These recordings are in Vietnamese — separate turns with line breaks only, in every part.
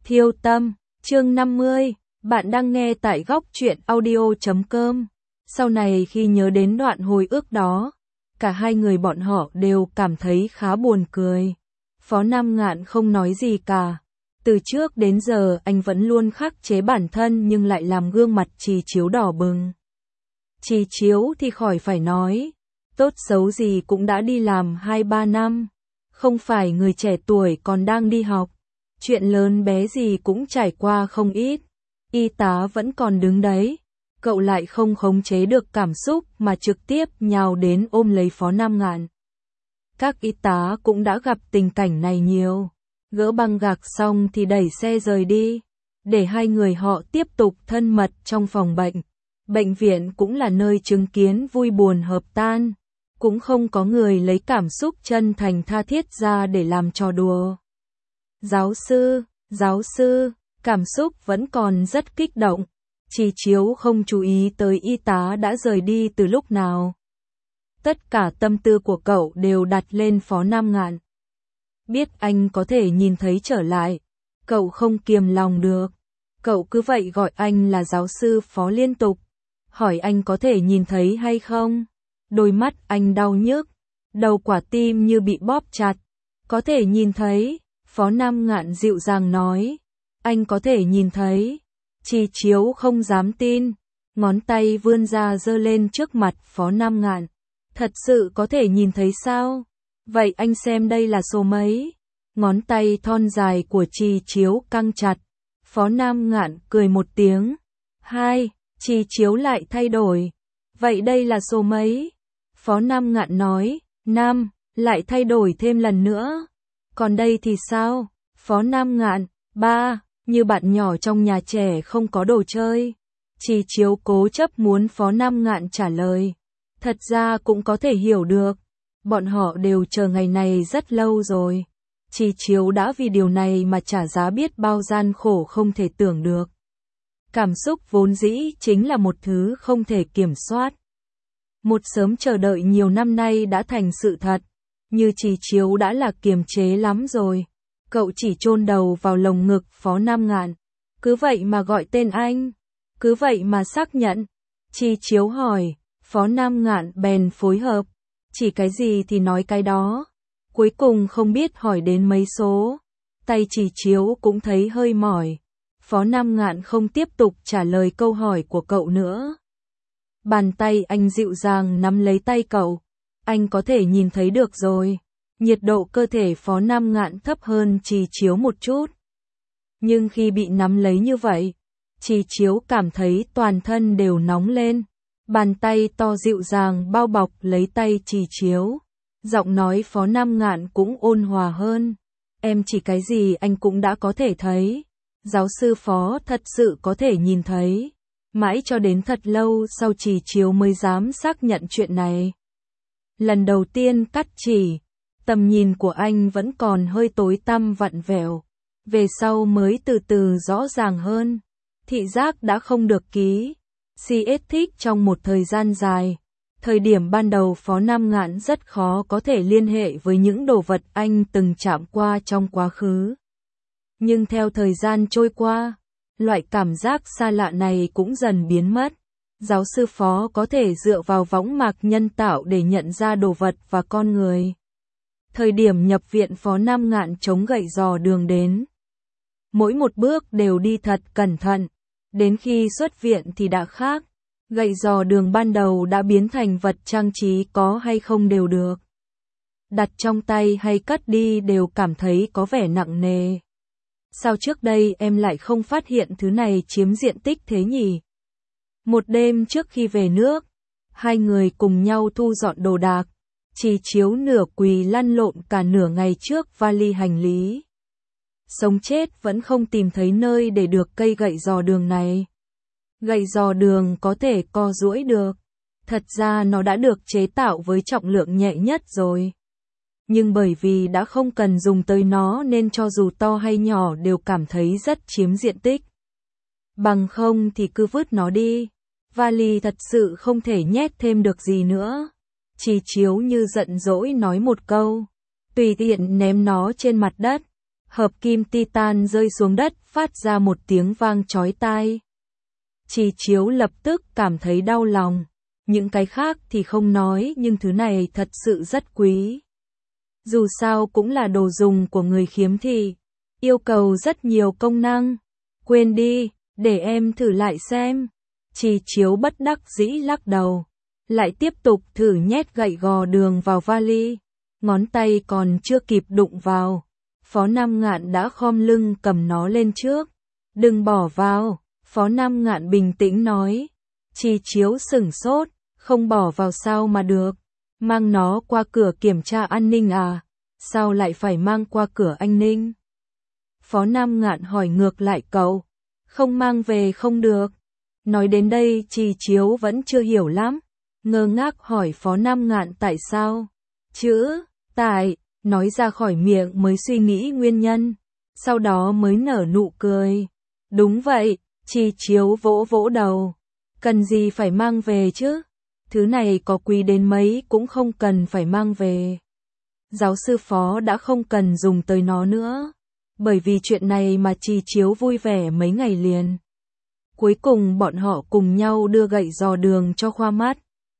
Thiêu tâm, chương 50, bạn đang nghe tại góc truyện audio.com. Sau này khi nhớ đến đoạn hồi ức đó, cả hai người bọn họ đều cảm thấy khá buồn cười. Phó Nam Ngạn không nói gì cả. Từ trước đến giờ anh vẫn luôn khắc chế bản thân nhưng lại làm gương mặt Trì Chiếu đỏ bừng. Trì Chiếu thì khỏi phải nói, tốt xấu gì cũng đã đi làm 2-3 năm. Không phải người trẻ tuổi còn đang đi học. Chuyện lớn bé gì cũng trải qua không ít. Y tá vẫn còn đứng đấy. Cậu lại không khống chế được cảm xúc mà trực tiếp nhào đến ôm lấy Phó Nam Ngạn. Các y tá cũng đã gặp tình cảnh này nhiều. Gỡ băng gạc xong thì đẩy xe rời đi. Để hai người họ tiếp tục thân mật trong phòng bệnh. Bệnh viện cũng là nơi chứng kiến vui buồn hợp tan. Cũng không có người lấy cảm xúc chân thành tha thiết ra để làm trò đùa. Giáo sư, cảm xúc vẫn còn rất kích động. Trì Chiếu không chú ý tới y tá đã rời đi từ lúc nào. Tất cả tâm tư của cậu đều đặt lên Phó Nam Ngạn. Biết anh có thể nhìn thấy trở lại, cậu không kiềm lòng được. Cậu cứ vậy gọi anh là giáo sư Phó liên tục. Hỏi anh có thể nhìn thấy hay không? Đôi mắt anh đau nhức, đầu quả tim như bị bóp chặt. Có thể nhìn thấy, Phó Nam Ngạn dịu dàng nói. Anh có thể nhìn thấy. Trì Chiếu không dám tin, ngón tay vươn ra giơ lên trước mặt Phó Nam Ngạn. Thật sự có thể nhìn thấy sao? Vậy anh xem đây là số mấy? Ngón tay thon dài của Trì Chiếu căng chặt. Phó Nam Ngạn cười một tiếng. 2, Trì Chiếu lại thay đổi. Vậy đây là số mấy? Phó Nam Ngạn nói. 5, lại thay đổi thêm lần nữa. Còn đây thì sao? Phó Nam Ngạn. 3, như bạn nhỏ trong nhà trẻ không có đồ chơi. Trì Chiếu cố chấp muốn Phó Nam Ngạn trả lời. Thật ra cũng có thể hiểu được. Bọn họ đều chờ ngày này rất lâu rồi. Trì Chiếu đã vì điều này mà trả giá biết bao gian khổ không thể tưởng được. Cảm xúc vốn dĩ chính là một thứ không thể kiểm soát. Một sớm chờ đợi nhiều năm nay đã thành sự thật. Như Trì Chiếu đã là kiềm chế lắm rồi. Cậu chỉ chôn đầu vào lồng ngực Phó Nam Ngạn. Cứ vậy mà gọi tên anh. Cứ vậy mà xác nhận. Trì Chiếu hỏi. Phó Nam Ngạn bèn phối hợp. Chỉ cái gì thì nói cái đó. Cuối cùng không biết hỏi đến mấy số. Tay Trì Chiếu cũng thấy hơi mỏi. Phó Nam Ngạn không tiếp tục trả lời câu hỏi của cậu nữa. Bàn tay anh dịu dàng nắm lấy tay cậu. Anh có thể nhìn thấy được rồi. Nhiệt độ cơ thể Phó Nam Ngạn thấp hơn Trì Chiếu một chút. Nhưng khi bị nắm lấy như vậy, Trì Chiếu cảm thấy toàn thân đều nóng lên. Bàn tay to dịu dàng bao bọc lấy tay Trì Chiếu. Giọng nói Phó Nam Ngạn cũng ôn hòa hơn. Em chỉ cái gì anh cũng đã có thể thấy. Giáo sư Phó thật sự có thể nhìn thấy. Mãi cho đến thật lâu sau Trì Chiếu mới dám xác nhận chuyện này. Lần đầu tiên cắt chỉ, tầm nhìn của anh vẫn còn hơi tối tăm vặn vẹo. Về sau mới từ từ rõ ràng hơn. Thị giác đã không được ký. CS thích trong một thời gian dài. Thời điểm ban đầu Phó Nam Ngạn rất khó có thể liên hệ với những đồ vật anh từng chạm qua trong quá khứ. Nhưng theo thời gian trôi qua, loại cảm giác xa lạ này cũng dần biến mất. Giáo sư Phó có thể dựa vào võng mạc nhân tạo để nhận ra đồ vật và con người. Thời điểm nhập viện Phó Nam Ngạn chống gậy giò đường đến. Mỗi một bước đều đi thật cẩn thận. Đến khi xuất viện thì đã khác. Gậy giò đường ban đầu đã biến thành vật trang trí có hay không đều được. Đặt trong tay hay cất đi đều cảm thấy có vẻ nặng nề. Sao trước đây em lại không phát hiện thứ này chiếm diện tích thế nhỉ? Một đêm trước khi về nước, hai người cùng nhau thu dọn đồ đạc. Trì Chiếu nửa quỳ lăn lộn cả nửa ngày trước vali hành lý. Sống chết vẫn không tìm thấy nơi để được cây gậy giò đường này. Gậy giò đường có thể co duỗi được. Thật ra nó đã được chế tạo với trọng lượng nhẹ nhất rồi. Nhưng bởi vì đã không cần dùng tới nó nên cho dù to hay nhỏ đều cảm thấy rất chiếm diện tích. Bằng không thì cứ vứt nó đi. Vali thật sự không thể nhét thêm được gì nữa. Trì Chiếu như giận dỗi nói một câu. Tùy tiện ném nó trên mặt đất. Hợp kim titan rơi xuống đất phát ra một tiếng vang chói tai. Trì Chiếu lập tức cảm thấy đau lòng. Những cái khác thì không nói nhưng thứ này thật sự rất quý. Dù sao cũng là đồ dùng của người khiếm thị, yêu cầu rất nhiều công năng. Quên đi, để em thử lại xem. Trì Chiếu bất đắc dĩ lắc đầu. Lại tiếp tục thử nhét gậy gò đường vào vali. Ngón tay còn chưa kịp đụng vào. Phó Nam Ngạn đã khom lưng cầm nó lên trước. Đừng bỏ vào, Phó Nam Ngạn bình tĩnh nói. Trì Chiếu sửng sốt, không bỏ vào sao mà được. Mang nó qua cửa kiểm tra an ninh à? Sao lại phải mang qua cửa an ninh? Phó Nam Ngạn hỏi ngược lại cậu. Không mang về không được. Nói đến đây Trì Chiếu vẫn chưa hiểu lắm. Ngơ ngác hỏi Phó Nam Ngạn tại sao? Chữ, tại, nói ra khỏi miệng mới suy nghĩ nguyên nhân. Sau đó mới nở nụ cười. Đúng vậy, Trì Chiếu vỗ vỗ đầu. Cần gì phải mang về chứ? Thứ này có quý đến mấy cũng không cần phải mang về. Giáo sư Phó đã không cần dùng tới nó nữa. Bởi vì chuyện này mà Trì Chiếu vui vẻ mấy ngày liền. Cuối cùng bọn họ cùng nhau đưa gậy dò đường cho khoa mắt.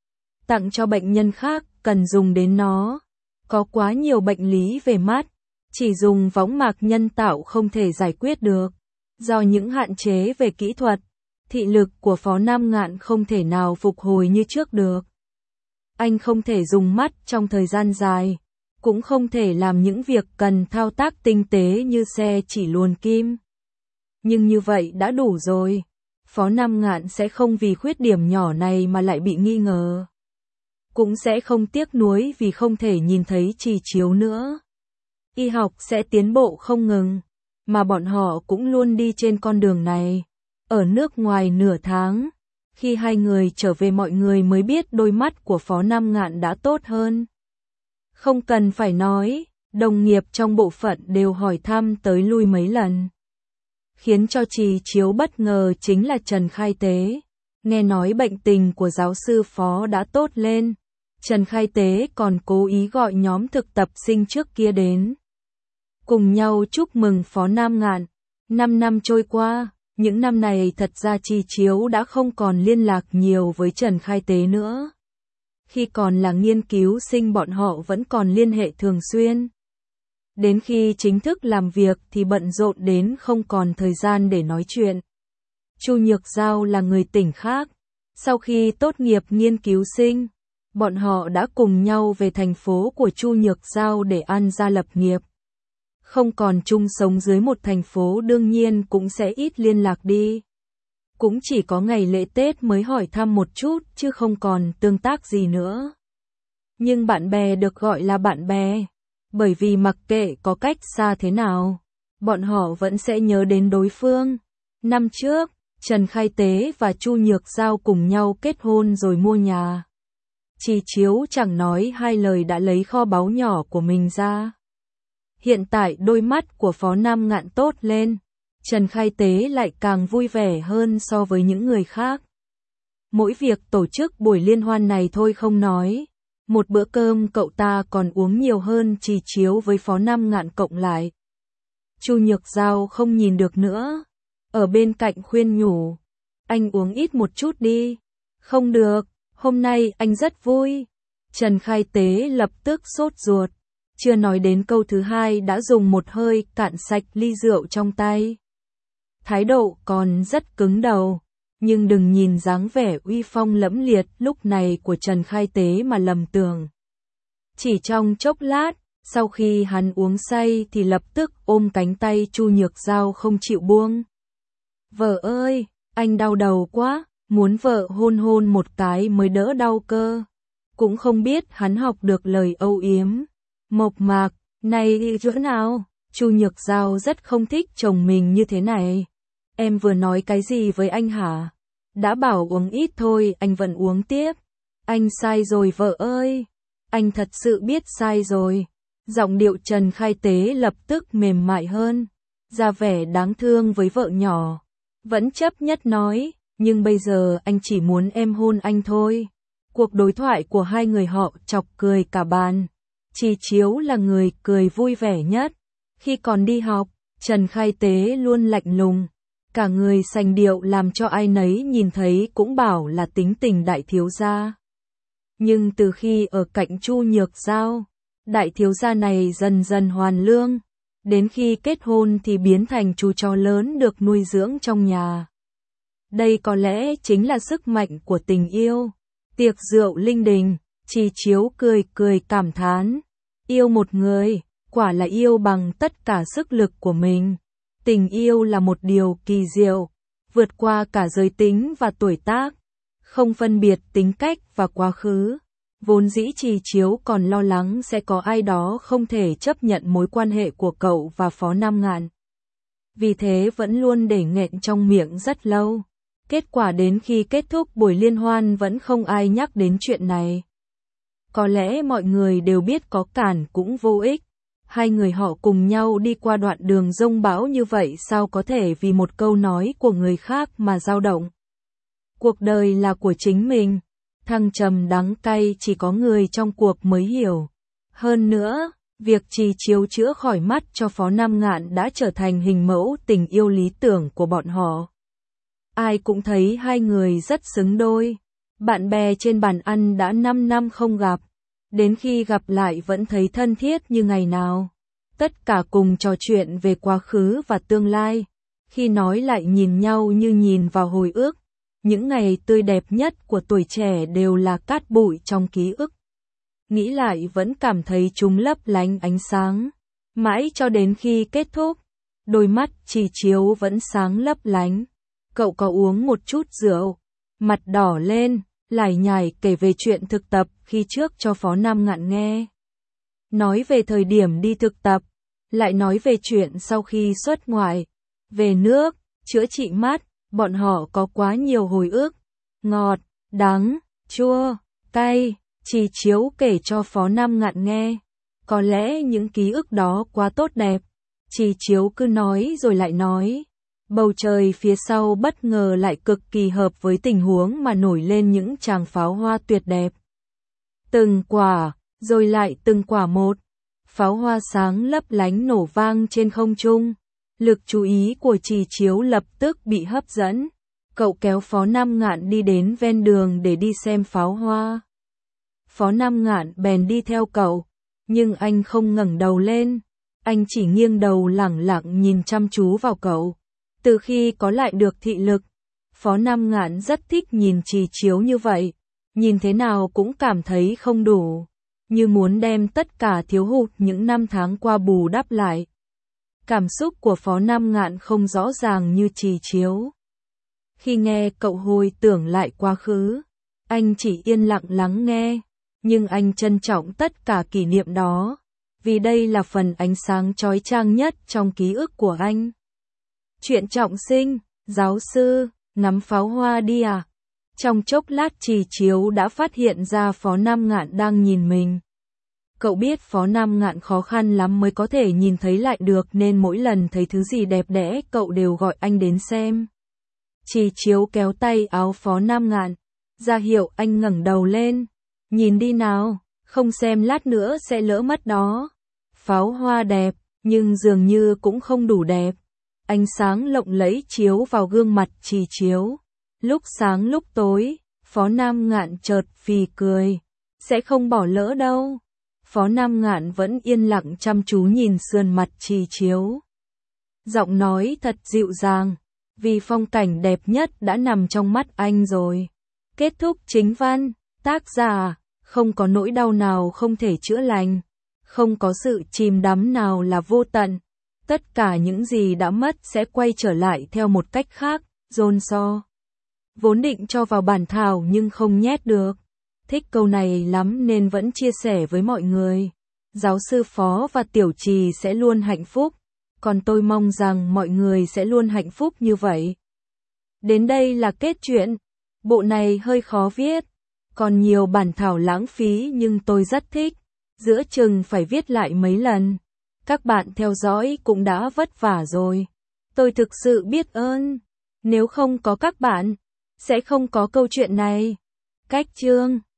Tặng cho bệnh nhân khác cần dùng đến nó. Có quá nhiều bệnh lý về mắt. Chỉ dùng võng mạc nhân tạo không thể giải quyết được. Do những hạn chế về kỹ thuật, thị lực của Phó Nam Ngạn không thể nào phục hồi như trước được. Anh không thể dùng mắt trong thời gian dài, cũng không thể làm những việc cần thao tác tinh tế như xe chỉ luồn kim. Nhưng như vậy đã đủ rồi. Phó Nam Ngạn sẽ không vì khuyết điểm nhỏ này mà lại bị nghi ngờ. Cũng sẽ không tiếc nuối vì không thể nhìn thấy Trì Chiếu nữa. Y học sẽ tiến bộ không ngừng, mà bọn họ cũng luôn đi trên con đường này. Ở nước ngoài nửa tháng, khi hai người trở về mọi người mới biết đôi mắt của Phó Nam Ngạn đã tốt hơn. Không cần phải nói, đồng nghiệp trong bộ phận đều hỏi thăm tới lui mấy lần. Khiến cho Trì Chiếu bất ngờ chính là Trần Khai Tế. Nghe nói bệnh tình của giáo sư Phó đã tốt lên. Trần Khai Tế còn cố ý gọi nhóm thực tập sinh trước kia đến. Cùng nhau chúc mừng Phó Nam Ngạn. 5 năm trôi qua, những năm này thật ra Trì Chiếu đã không còn liên lạc nhiều với Trần Khai Tế nữa. Khi còn là nghiên cứu sinh bọn họ vẫn còn liên hệ thường xuyên. Đến khi chính thức làm việc thì bận rộn đến không còn thời gian để nói chuyện. Chu Nhược Giao là người tỉnh khác. Sau khi tốt nghiệp nghiên cứu sinh, bọn họ đã cùng nhau về thành phố của Chu Nhược Giao để an gia lập nghiệp. Không còn chung sống dưới một thành phố đương nhiên cũng sẽ ít liên lạc đi. Cũng chỉ có ngày lễ Tết mới hỏi thăm một chút chứ không còn tương tác gì nữa. Nhưng bạn bè được gọi là bạn bè. Bởi vì mặc kệ có cách xa thế nào, bọn họ vẫn sẽ nhớ đến đối phương. Năm trước, Trần Khai Tế và Chu Nhược Giao cùng nhau kết hôn rồi mua nhà. Trì Chiếu chẳng nói hai lời đã lấy kho báu nhỏ của mình ra. Hiện tại đôi mắt của Phó Nam Ngạn tốt lên, Trần Khai Tế lại càng vui vẻ hơn so với những người khác. Mỗi việc tổ chức buổi liên hoan này thôi không nói. Một bữa cơm cậu ta còn uống nhiều hơn Trì Chiếu với Phó Nam Ngạn cộng lại. Chu Nhược Giao không nhìn được nữa. Ở bên cạnh khuyên nhủ. Anh uống ít một chút đi. Không được, hôm nay anh rất vui. Trần Khai Tế lập tức sốt ruột. Chưa nói đến câu thứ hai đã dùng một hơi cạn sạch ly rượu trong tay. Thái độ còn rất cứng đầu. Nhưng đừng nhìn dáng vẻ uy phong lẫm liệt lúc này của Trần Khai Tế mà lầm tưởng. Chỉ trong chốc lát, sau khi hắn uống say thì lập tức ôm cánh tay Chu Nhược Giao không chịu buông. Vợ ơi, anh đau đầu quá, muốn vợ hôn hôn một cái mới đỡ đau cơ. Cũng không biết hắn học được lời âu yếm. Mộc mạc, này đi chỗ nào? Chu Nhược Giao rất không thích chồng mình như thế này. Em vừa nói cái gì với anh hả? Đã bảo uống ít thôi, anh vẫn uống tiếp. Anh sai rồi vợ ơi. Anh thật sự biết sai rồi. Giọng điệu Trần Khai Tế lập tức mềm mại hơn. Ra vẻ đáng thương với vợ nhỏ. Vẫn chấp nhất nói, nhưng bây giờ anh chỉ muốn em hôn anh thôi. Cuộc đối thoại của hai người họ chọc cười cả bàn. Trì Chiếu là người cười vui vẻ nhất. Khi còn đi học, Trần Khai Tế luôn lạnh lùng, cả người sành điệu làm cho ai nấy nhìn thấy cũng bảo là tính tình đại thiếu gia. Nhưng từ khi ở cạnh Chu Nhược Giao, đại thiếu gia này dần dần hoàn lương, đến khi kết hôn thì biến thành chú chó lớn được nuôi dưỡng trong nhà. Đây có lẽ chính là sức mạnh của tình yêu. Tiệc rượu linh đình, Trì Chiếu cười cười cảm thán, yêu một người, quả là yêu bằng tất cả sức lực của mình. Tình yêu là một điều kỳ diệu, vượt qua cả giới tính và tuổi tác, không phân biệt tính cách và quá khứ. Vốn dĩ Trì Chiếu còn lo lắng sẽ có ai đó không thể chấp nhận mối quan hệ của cậu và Phó Nam Ngạn. Vì thế vẫn luôn để nghẹn trong miệng rất lâu. Kết quả đến khi kết thúc buổi liên hoan vẫn không ai nhắc đến chuyện này. Có lẽ mọi người đều biết có cản cũng vô ích. Hai người họ cùng nhau đi qua đoạn đường giông bão như vậy sao có thể vì một câu nói của người khác mà dao động. Cuộc đời là của chính mình. Thăng trầm đắng cay chỉ có người trong cuộc mới hiểu. Hơn nữa, việc Trì Chiếu chữa khỏi mắt cho Phó Nam Ngạn đã trở thành hình mẫu tình yêu lý tưởng của bọn họ. Ai cũng thấy hai người rất xứng đôi. Bạn bè trên bàn ăn đã 5 năm không gặp. Đến khi gặp lại vẫn thấy thân thiết như ngày nào. Tất cả cùng trò chuyện về quá khứ và tương lai. Khi nói lại nhìn nhau như nhìn vào hồi ức. Những ngày tươi đẹp nhất của tuổi trẻ đều là cát bụi trong ký ức. Nghĩ lại vẫn cảm thấy chúng lấp lánh ánh sáng. Mãi cho đến khi kết thúc, đôi mắt Trì Chiếu vẫn sáng lấp lánh. Cậu có uống một chút rượu, mặt đỏ lên, lải nhải kể về chuyện thực tập khi trước cho Phó Nam Ngạn nghe. Nói về thời điểm đi thực tập, lại nói về chuyện sau khi xuất ngoại, về nước, chữa trị mắt, bọn họ có quá nhiều hồi ức. Ngọt, đắng, chua, cay, Trì Chiếu kể cho Phó Nam Ngạn nghe. Có lẽ những ký ức đó quá tốt đẹp. Trì Chiếu cứ nói rồi lại nói. Bầu trời phía sau bất ngờ lại cực kỳ hợp với tình huống mà nổi lên những tràng pháo hoa tuyệt đẹp. Từng quả, rồi lại từng quả một. Pháo hoa sáng lấp lánh nổ vang trên không trung. Lực chú ý của Trì Chiếu lập tức bị hấp dẫn. Cậu kéo Phó Nam Ngạn đi đến ven đường để đi xem pháo hoa. Phó Nam Ngạn bèn đi theo cậu, nhưng anh không ngẩng đầu lên. Anh chỉ nghiêng đầu lẳng lặng nhìn chăm chú vào cậu. Từ khi có lại được thị lực, Phó Nam Ngạn rất thích nhìn Trì Chiếu như vậy. Nhìn thế nào cũng cảm thấy không đủ. Như muốn đem tất cả thiếu hụt những năm tháng qua bù đắp lại. Cảm xúc của Phó Nam Ngạn không rõ ràng như Trì Chiếu. Khi nghe cậu hồi tưởng lại quá khứ, anh chỉ yên lặng lắng nghe. Nhưng anh trân trọng tất cả kỷ niệm đó. Vì đây là phần ánh sáng chói chang nhất trong ký ức của anh. Chuyện trọng sinh, giáo sư, ngắm pháo hoa đi à? Trong chốc lát Trì Chiếu đã phát hiện ra Phó Nam Ngạn đang nhìn mình. Cậu biết Phó Nam Ngạn khó khăn lắm mới có thể nhìn thấy lại được nên mỗi lần thấy thứ gì đẹp đẽ cậu đều gọi anh đến xem. Trì Chiếu kéo tay áo Phó Nam Ngạn, ra hiệu anh ngẩng đầu lên. Nhìn đi nào, không xem lát nữa sẽ lỡ mất đó. Pháo hoa đẹp, nhưng dường như cũng không đủ đẹp. Ánh sáng lộng lẫy chiếu vào gương mặt Trì Chiếu. Lúc sáng lúc tối, Phó Nam Ngạn chợt phì cười. Sẽ không bỏ lỡ đâu. Phó Nam Ngạn vẫn yên lặng chăm chú nhìn sườn mặt Trì Chiếu. Giọng nói thật dịu dàng, vì phong cảnh đẹp nhất đã nằm trong mắt anh rồi. Kết thúc chính văn, tác giả, không có nỗi đau nào không thể chữa lành. Không có sự chìm đắm nào là vô tận. Tất cả những gì đã mất sẽ quay trở lại theo một cách khác, John So. Vốn định cho vào bản thảo nhưng không nhét được. Thích câu này lắm nên vẫn chia sẻ với mọi người. Giáo sư Phó và Tiểu Trì sẽ luôn hạnh phúc. Còn tôi mong rằng mọi người sẽ luôn hạnh phúc như vậy. Đến đây là kết chuyện. Bộ này hơi khó viết. Còn nhiều bản thảo lãng phí nhưng tôi rất thích. Giữa chừng phải viết lại mấy lần. Các bạn theo dõi cũng đã vất vả rồi. Tôi thực sự biết ơn. Nếu không có các bạn, sẽ không có câu chuyện này. Cách chương